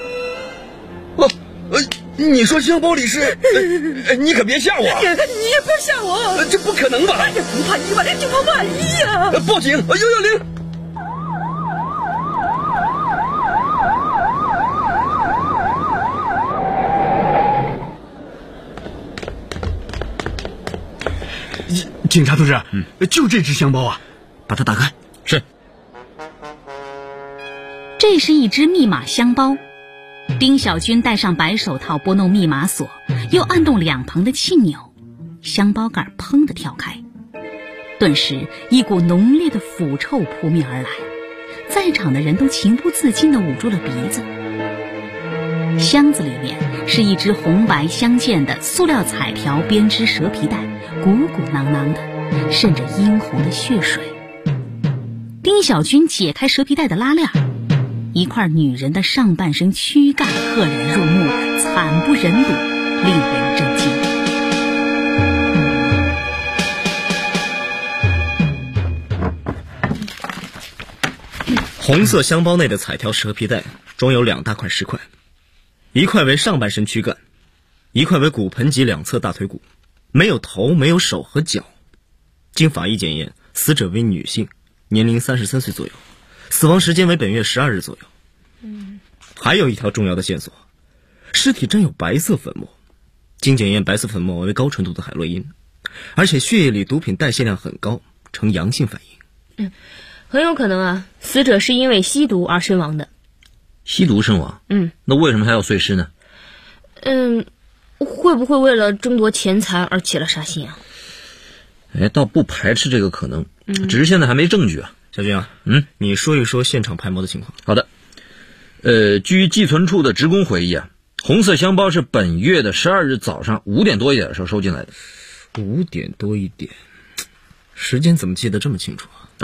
你说箱包里是？你可别吓我！ 你也不要吓我！ 这不可能吧？ 不怕意外，就怕万一呀！ 报警！110。警察同志，就这只箱包啊，把它打开。 是。 这是一只密码箱包。丁小军戴上白手套，拨弄密码锁，又按动2旁的气钮，箱包盖砰地跳开。顿时，一股浓烈的腐臭扑面而来，在场的人都情不自禁地捂住了鼻子。箱子里面是一只红白相间的塑料彩条编织蛇皮袋，鼓鼓囊囊的，渗着殷红的血水。丁小军解开蛇皮袋的拉链，一块女人的上半身躯干赫然入目，惨不忍睹，令人震惊。 红色箱包内的彩条蛇皮袋装有2大块石块，一块为上半身躯干，一块为骨盆及2侧大腿骨，没有头，没有手和脚。经法医检验，死者为女性，年龄33岁左右，死亡时间为本月12日左右。还有一条重要的线索，尸体沾有白色粉末，经检验白色粉末为高纯度的海洛因，而且血液里毒品代谢量很高，呈阳性反应。 很有可能啊，死者是因为吸毒而身亡的。 吸毒身亡？那为什么还要碎尸呢？ 会不会为了争夺钱财而起了杀心啊？ 倒不排斥这个可能，只是现在还没证据啊。 小军啊，你说一说现场拍模的情况。 好的。据寄存处的职工回忆啊，红色箱包是本月的12日早上5点多一点的时候收进来的。 5点多一点，时间怎么记得这么清楚啊？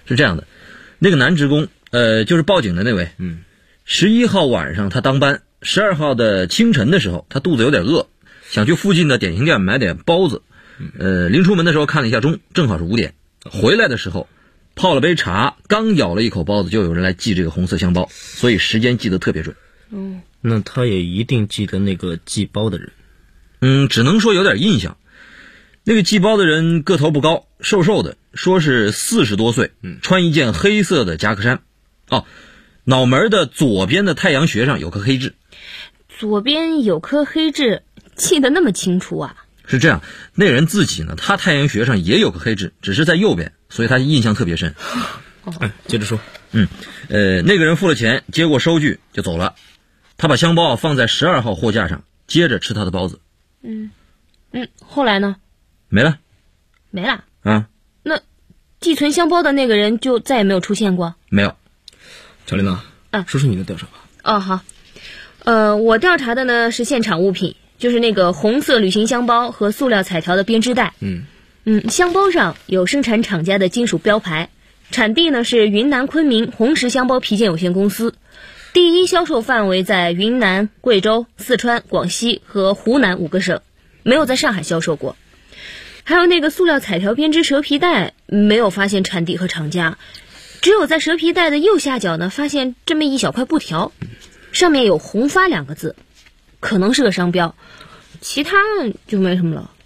是这样的，那个男职工，就是报警的那位，11号晚上他当班，12号的清晨的时候，他肚子有点饿，想去附近的点心店买点包子。临出门的时候看了一下钟，正好是5点。回来的时候泡了杯茶，刚咬了一口包子，就有人来寄这个红色香包，所以时间记得特别准。 那他也一定记得那个寄包的人。 只能说有点印象。那个寄包的人个头不高，瘦瘦的，说是40多岁，穿一件黑色的夹克衫。脑门的左边的太阳穴上有颗黑痣。 左边有颗黑痣，记得那么清楚啊？ 是这样，那人自己呢，他太阳穴上也有个黑痣，只是在右边，所以他印象特别深。 接着说。 那个人付了钱，接过收据就走了。他把香包放在12号货架上，接着吃他的包子。 后来呢？ 没了。 没了啊？ 那寄存香包的那个人就再也没有出现过？ 没有。 乔丽娜，说说你的调查吧。 好。我调查的呢是现场物品，就是那个红色旅行香包和塑料彩条的编织袋。香包上有生产厂家的金属标牌，产地呢是云南昆明红石香包皮件有限公司，第一销售范围在云南、贵州、四川、广西和湖南5个省，没有在上海销售过。还有那个塑料彩条编织蛇皮袋，没有发现产地和厂家，只有在蛇皮袋的右下角呢发现这么一小块布条，上面有红发2个字，可能是个商标，其他就没什么了。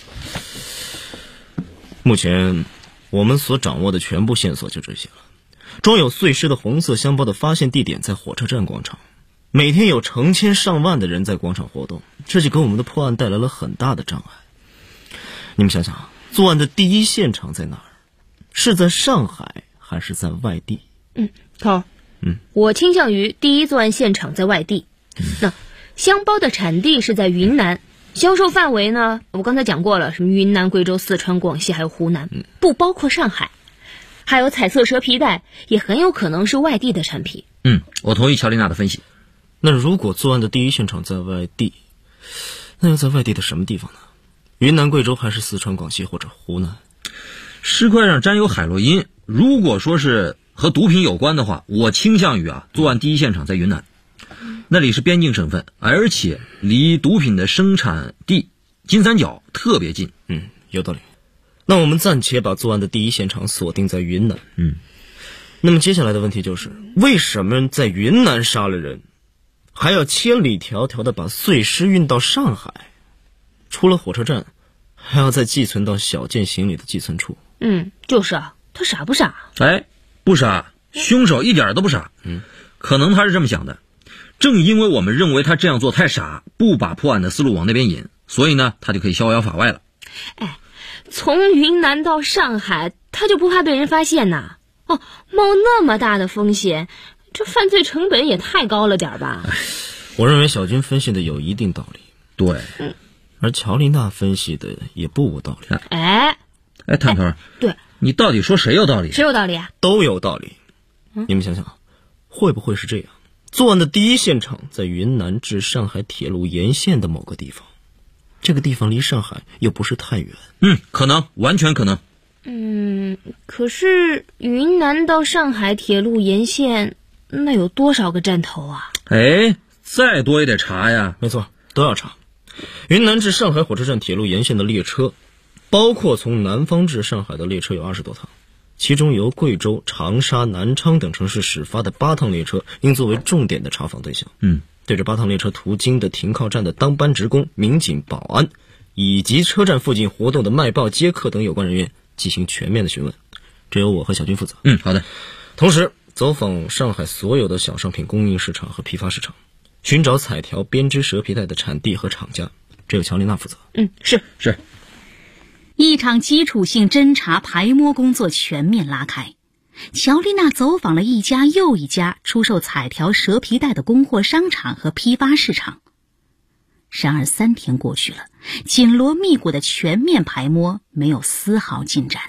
目前我们所掌握的全部线索就这些了。装有碎尸的红色香包的发现地点在火车站广场，每天有成千上万的人在广场活动，这就给我们的破案带来了很大的障碍。你们想想，作案的第一现场在哪儿？是在上海还是在外地？ 头，我倾向于第一作案现场在外地。那香包的产地是在云南，销售范围呢，我刚才讲过了，什么云南、贵州、四川、广西还有湖南，不包括上海。还有彩色蛇皮袋也很有可能是外地的产品。 我同意乔丽娜的分析。 那如果作案的第一现场在外地，那又在外地的什么地方呢？云南、贵州还是四川、广西或者湖南？ 尸块上沾有海洛因，如果说是和毒品有关的话，我倾向于作案第一现场在云南，那里是边境省份，而且离毒品的生产地金三角特别近。 有道理。那我们暂且把作案的第一现场锁定在云南。那么接下来的问题就是，为什么在云南杀了人，还要千里迢迢的把碎尸运到上海？除了火车站，还要再寄存到小件行李的寄存处。 就是啊，他傻不傻？ 不傻，凶手一点都不傻。可能他是这么想的，正因为我们认为他这样做太傻，不把破案的思路往那边引，所以呢，他就可以逍遥法外了。 从云南到上海，他就不怕被人发现呐？冒那么大的风险，这犯罪成本也太高了点吧？ 我认为小军分析的有一定道理。 对。 而乔丽娜分析的也不无道理。 探头， 对， 你到底说谁有道理？ 谁有道理啊？ 都有道理。你们想想，会不会是这样？作案的第一现场在云南至上海铁路沿线的某个地方，这个地方离上海又不是太远。 可能，完全可能。 可是云南到上海铁路沿线，那有多少个站头啊？ 再多也得查呀。 没错，都要查。云南至上海火车站铁路沿线的列车，包括从南方至上海的列车有20多趟，其中由贵州、长沙、南昌等城市始发的8趟列车应作为重点的查访对象。对这8趟列车途经的停靠站的当班职工、民警、保安，以及车站附近活动的卖报、接客等有关人员进行全面的询问，这由我和小军负责。 好的。 同时走访上海所有的小商品供应市场和批发市场，寻找彩条编织蛇皮袋的产地和厂家，这由乔丽娜负责。 是。 一场基础性侦查排摸工作全面拉开，乔丽娜走访了一家又一家出售彩条蛇皮袋的供货商场和批发市场。然而3天过去了，紧锣密鼓的全面排摸没有丝毫进展。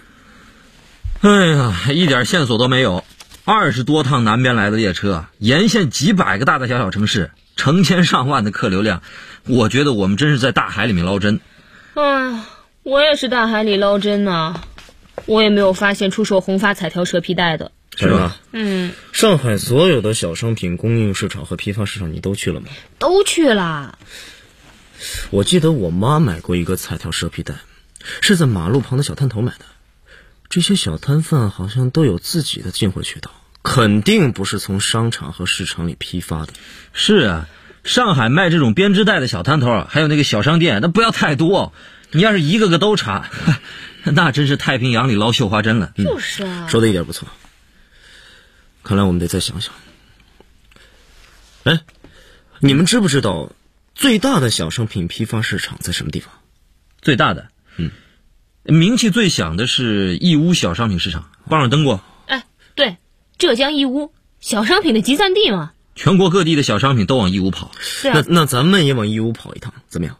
一点线索都没有。20多趟南边来的列车，沿线几百个大大小小城市，成千上万的客流量，我觉得我们真是在大海里面捞针。 我也是大海里捞针啊。 我也没有发现出售红发彩条蛇皮袋的。 是吧？ 上海所有的小商品供应市场和批发市场你都去了吗？ 都去了。 我记得我妈买过一个彩条蛇皮袋，是在马路旁的小摊头买的。这些小摊贩好像都有自己的进货渠道，肯定不是从商场和市场里批发的。 是啊，上海卖这种编织袋的小摊头，还有那个小商店，那不要太多。你要是一个个都查，那真是太平洋里捞绣花针了。 就是啊， 说的一点不错。看来我们得再想想。哎，你们知不知道最大的小商品批发市场在什么地方？ 最大的，名气最响的是义乌小商品市场，报上登过。 哎，对，浙江义乌小商品的集散地嘛。 全国各地的小商品都往义乌跑。 是啊， 那咱们也往义乌跑一趟，怎么样？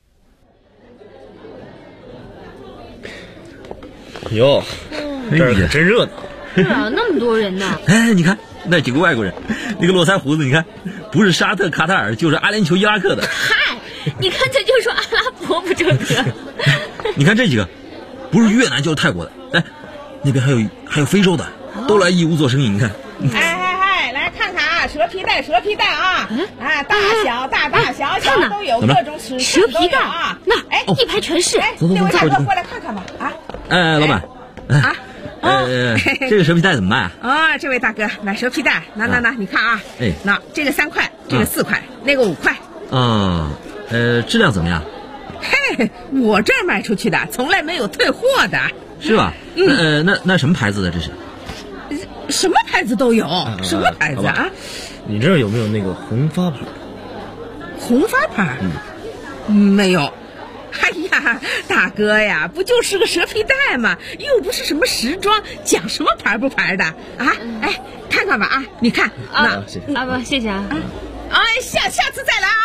哟，这儿可真热闹。 是啊，那么多人呢。 哎，你看那几个外国人，那个络腮胡子，你看不是沙特、卡塔尔，就是阿联酋、伊拉克的。 嗨，你看这就说阿拉伯不就得？ 你看这几个，不是越南就是泰国的。哎，那边还有非洲的，都来义乌做生意。你看， 来看看啊，蛇皮袋啊，大小小都有，各种尺寸都有啊。 那一排全是。 那位大哥过来看看吧啊。 哎，老板，这个蛇皮袋怎么卖啊？ 这位大哥买蛇皮袋，那，你看啊，那这个3块，这个4块，那个5块。 质量怎么样？ 嘿，我这儿卖出去的从来没有退货的。 是吧？那什么牌子的这是？ 什么牌子都有，什么牌子啊？ 你这儿有没有那个红发牌？ 红发牌？没有。哎呀，大哥呀，不就是个蛇皮袋吗？又不是什么时装，讲什么牌不牌的啊？哎，看看吧啊，你看那不谢谢啊。 下次再来啊。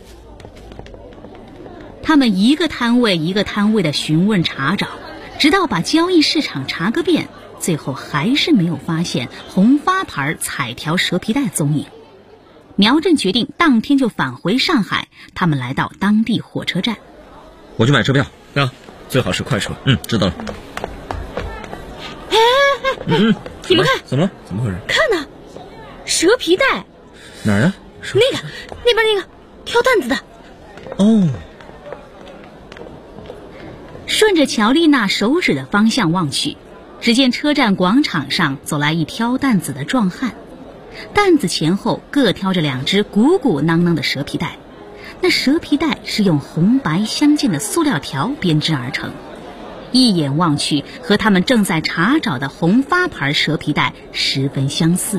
他们一个摊位一个摊位的询问查找，直到把交易市场查个遍，最后还是没有发现红发牌彩条蛇皮袋踪影。苗振决定当天就返回上海，他们来到当地火车站。 我去买车票啊，最好是快车。 知道了。 你们看， 怎么了？怎么回事？ 看呢，蛇皮袋。 哪儿啊？ 那边那个挑担子的。 哦。 顺着乔丽娜手指的方向望去，只见车站广场上走来一挑担子的壮汉，担子前后各挑着2只鼓鼓囊囊的蛇皮袋。那蛇皮袋是用红白相间的塑料条编织而成，一眼望去和他们正在查找的红发牌蛇皮袋十分相似。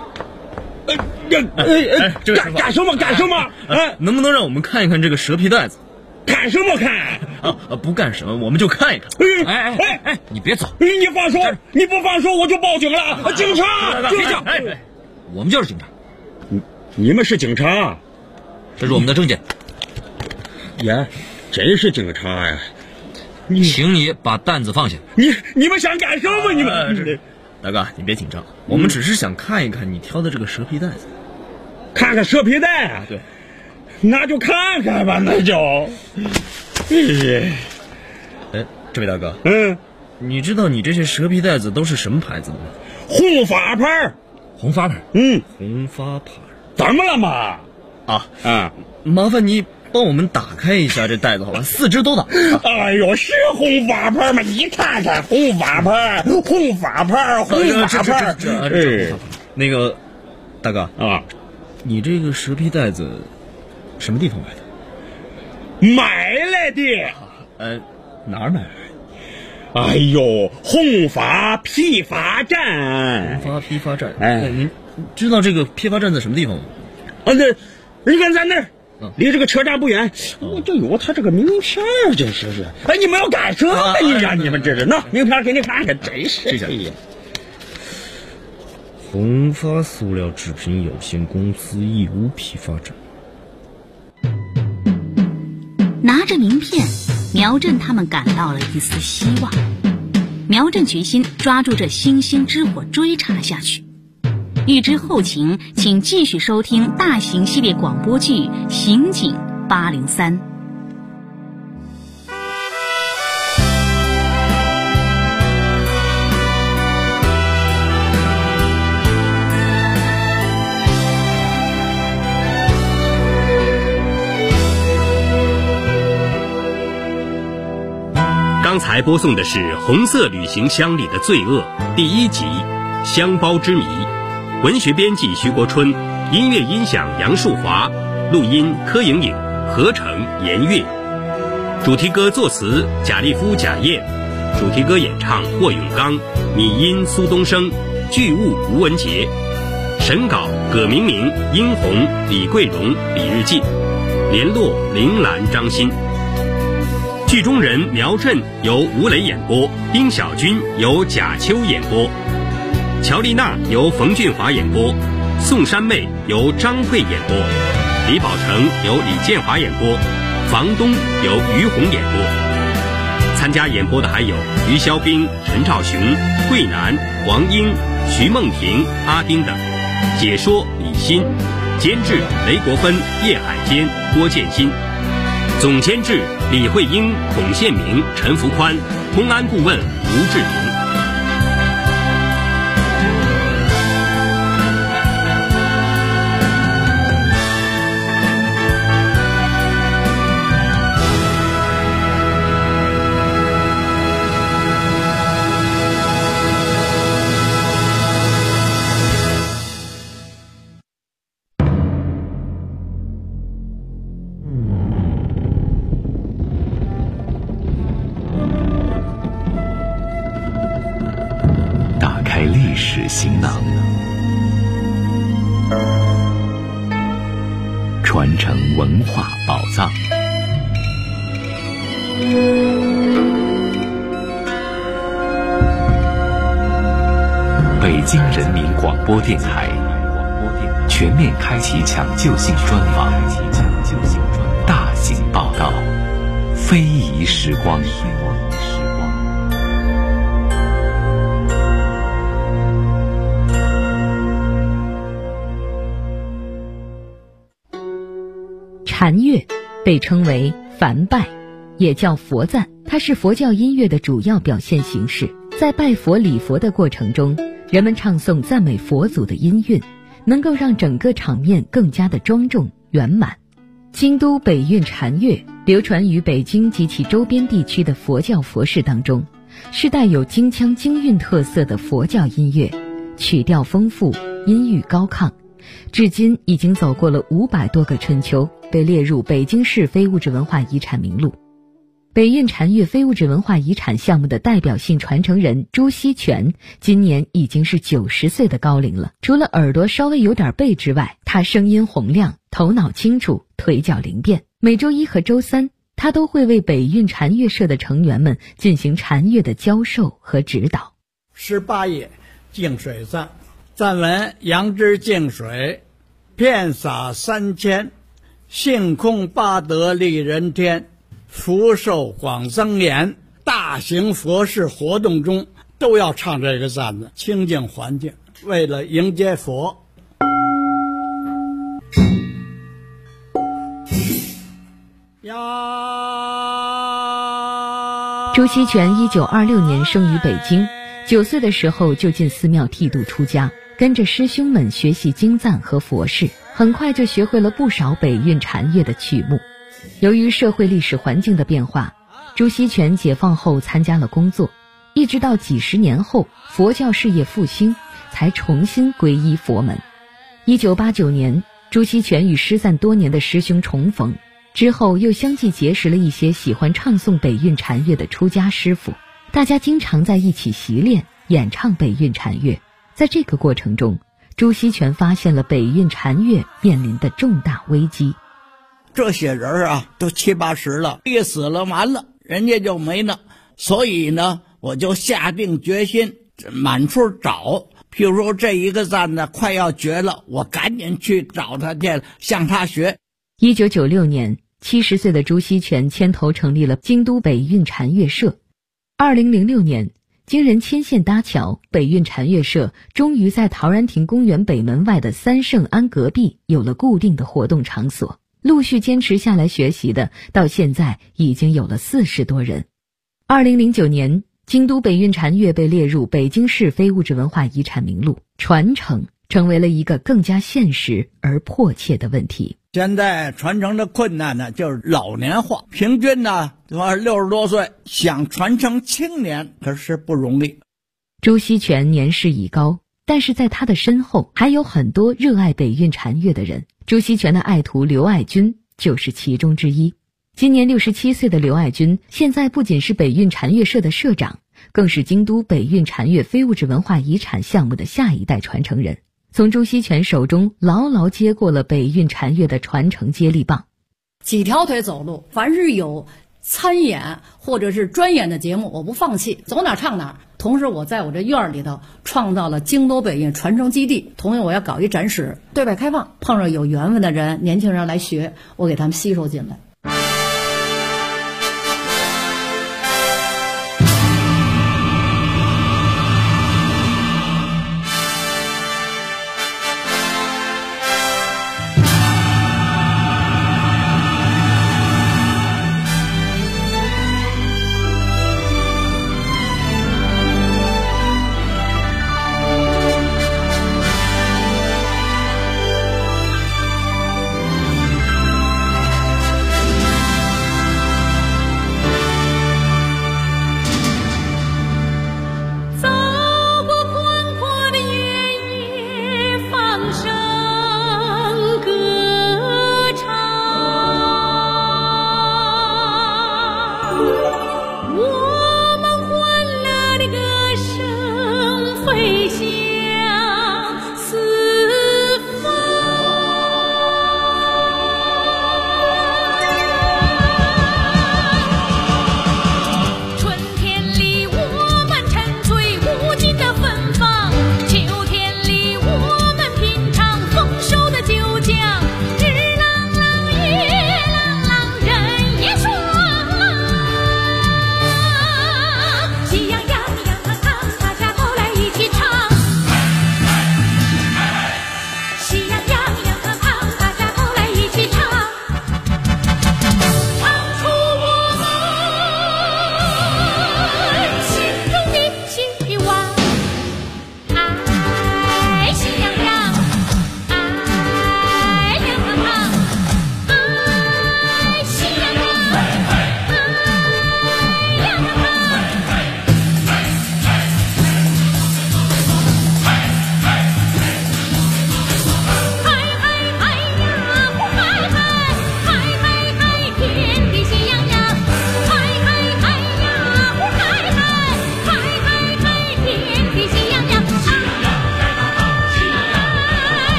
干什么？能不能让我们看一看这个蛇皮袋子？ 看什么看？ 不干什么，我们就看一看。你别走！ 你放手！你不放手，我就报警了！警察！ 别叫！我们就是警察。 你们是警察？ 这是我们的证件。 呀，真是警察呀！ 请你把担子放下。 你们想干什么？你们大哥，你别紧张，我们只是想看一看你挑的这个蛇皮袋子。 看看蛇皮袋啊？ 对。 那就看看吧，那就。 这位大哥，你知道你这些蛇皮袋子都是什么牌子的吗？ 红发牌。 红发牌？红发牌。 怎么了嘛？ 麻烦你帮我们打开一下这袋子好吧？4只都打。 哎呦，是红发牌吗？你看看，红发牌。 那个大哥啊，你这个蛇皮袋子什么地方买的？ 买来的。 哪儿买来的？哎呦，红发批发站。 红发批发站。您知道这个批发站在什么地方吗？ 你看在那儿，离这个车站不远。我就有他这个名片，真是。你们要干什么？你们这是那名片给你看看，真是。 红发塑料制品有限公司义乌批发站。 拿着名片，苗振他们感到了一丝希望。苗振决心抓住这星星之火追查下去。欲知后情，请继续收听大型系列广播剧《刑警803》。 刚才播送的是《红色旅行箱里的罪恶》第1集《香包之谜》，文学编辑徐国春，音乐音响杨树华，录音柯莹莹，合成严月。主题歌作词贾立夫、贾燕，主题歌演唱霍永刚，拟音苏东升，剧务吴文杰，审稿葛明明、殷红、李桂荣、李日进，联络铃兰、张欣。剧中人苗振由吴磊演播，丁小军由贾秋演播，乔丽娜由冯俊华演播，宋山妹由张慧演播，李宝成由李建华演播，房东由于红演播。参加演播的还有于肖兵、陈兆雄、桂南、王英、徐梦婷、阿丁等。解说李欣，监制雷国芬、叶海坚、郭建新，总监制李慧英、孔宪明、陈福宽，公安顾问吴志平。 行囊，传承文化宝藏。北京人民广播电台全面开启抢救性专访，大型报道，非遗时光。 禅乐被称为梵拜，也叫佛赞，它是佛教音乐的主要表现形式。在拜佛礼佛的过程中，人们唱诵赞美佛祖的音韵，能够让整个场面更加的庄重圆满。京都北韵禅乐流传于北京及其周边地区的佛教佛事当中，是带有京腔京韵特色的佛教音乐，曲调丰富，音域高亢，至今已经走过了500多个春秋，被列入北京市非物质文化遗产名录。北韵禅乐非物质文化遗产项目的代表性传承人朱锡全今年已经是90岁的高龄了。除了耳朵稍微有点背之外，他声音洪亮，头脑清楚，腿脚灵便。每周1和周3，他都会为北韵禅乐社的成员们进行禅乐的教授和指导。 18页净水赞，赞文：杨枝净水，遍洒3000，性空八德利人天，福寿广增延。大型佛事活动中都要唱这个赞的，清净环境，为了迎接佛。 朱锡全1926年生于北京，9岁的时候就进寺庙剃度出家，跟着师兄们学习经赞和佛事，很快就学会了不少北韵禅乐的曲目。由于社会历史环境的变化，朱锡全解放后参加了工作，一直到几十年后佛教事业复兴，才重新皈依佛门。1989年，朱锡全与失散多年的师兄重逢，之后又相继结识了一些喜欢唱诵北韵禅乐的出家师傅，大家经常在一起习练演唱北韵禅乐。在这个过程中，朱锡全发现了北韵禅乐面临的重大危机。 这些人啊，都70、80了，一死了完了，人家就没了。所以呢，我就下定决心满处找。譬如说这一个赞呢快要绝了，我赶紧去找他去，向他学。 1996年，70岁的朱锡全牵头成立了京都北韵禅乐社。2006年，经人牵线搭桥，北韵禅乐社终于在陶然亭公园北门外的三圣庵隔壁有了固定的活动场所。陆续坚持下来学习的，到现在已经有了40多人。2009年，京都北韵禅乐被列入北京市非物质文化遗产名录，传承成为了一个更加现实而迫切的问题。 现在传承的困难呢，就是老年化，平均呢60多岁，想传承青年可是不容易。 朱锡全年事已高，但是在他的身后还有很多热爱北韵禅乐的人。朱锡全的爱徒刘爱军就是其中之一。今年67岁的刘爱军，现在不仅是北韵禅乐社的社长，更是京都北韵禅乐非物质文化遗产项目的下一代传承人，从朱锡全手中牢牢接过了北韵禅乐的传承接力棒。 几条腿走路，凡是有参演或者是专演的节目，我不放弃，走哪唱哪。同时我在我这院里头创造了京都北韵传承基地，同样我要搞一展示，对外开放，碰上有缘分的人，年轻人来学，我给他们吸收进来。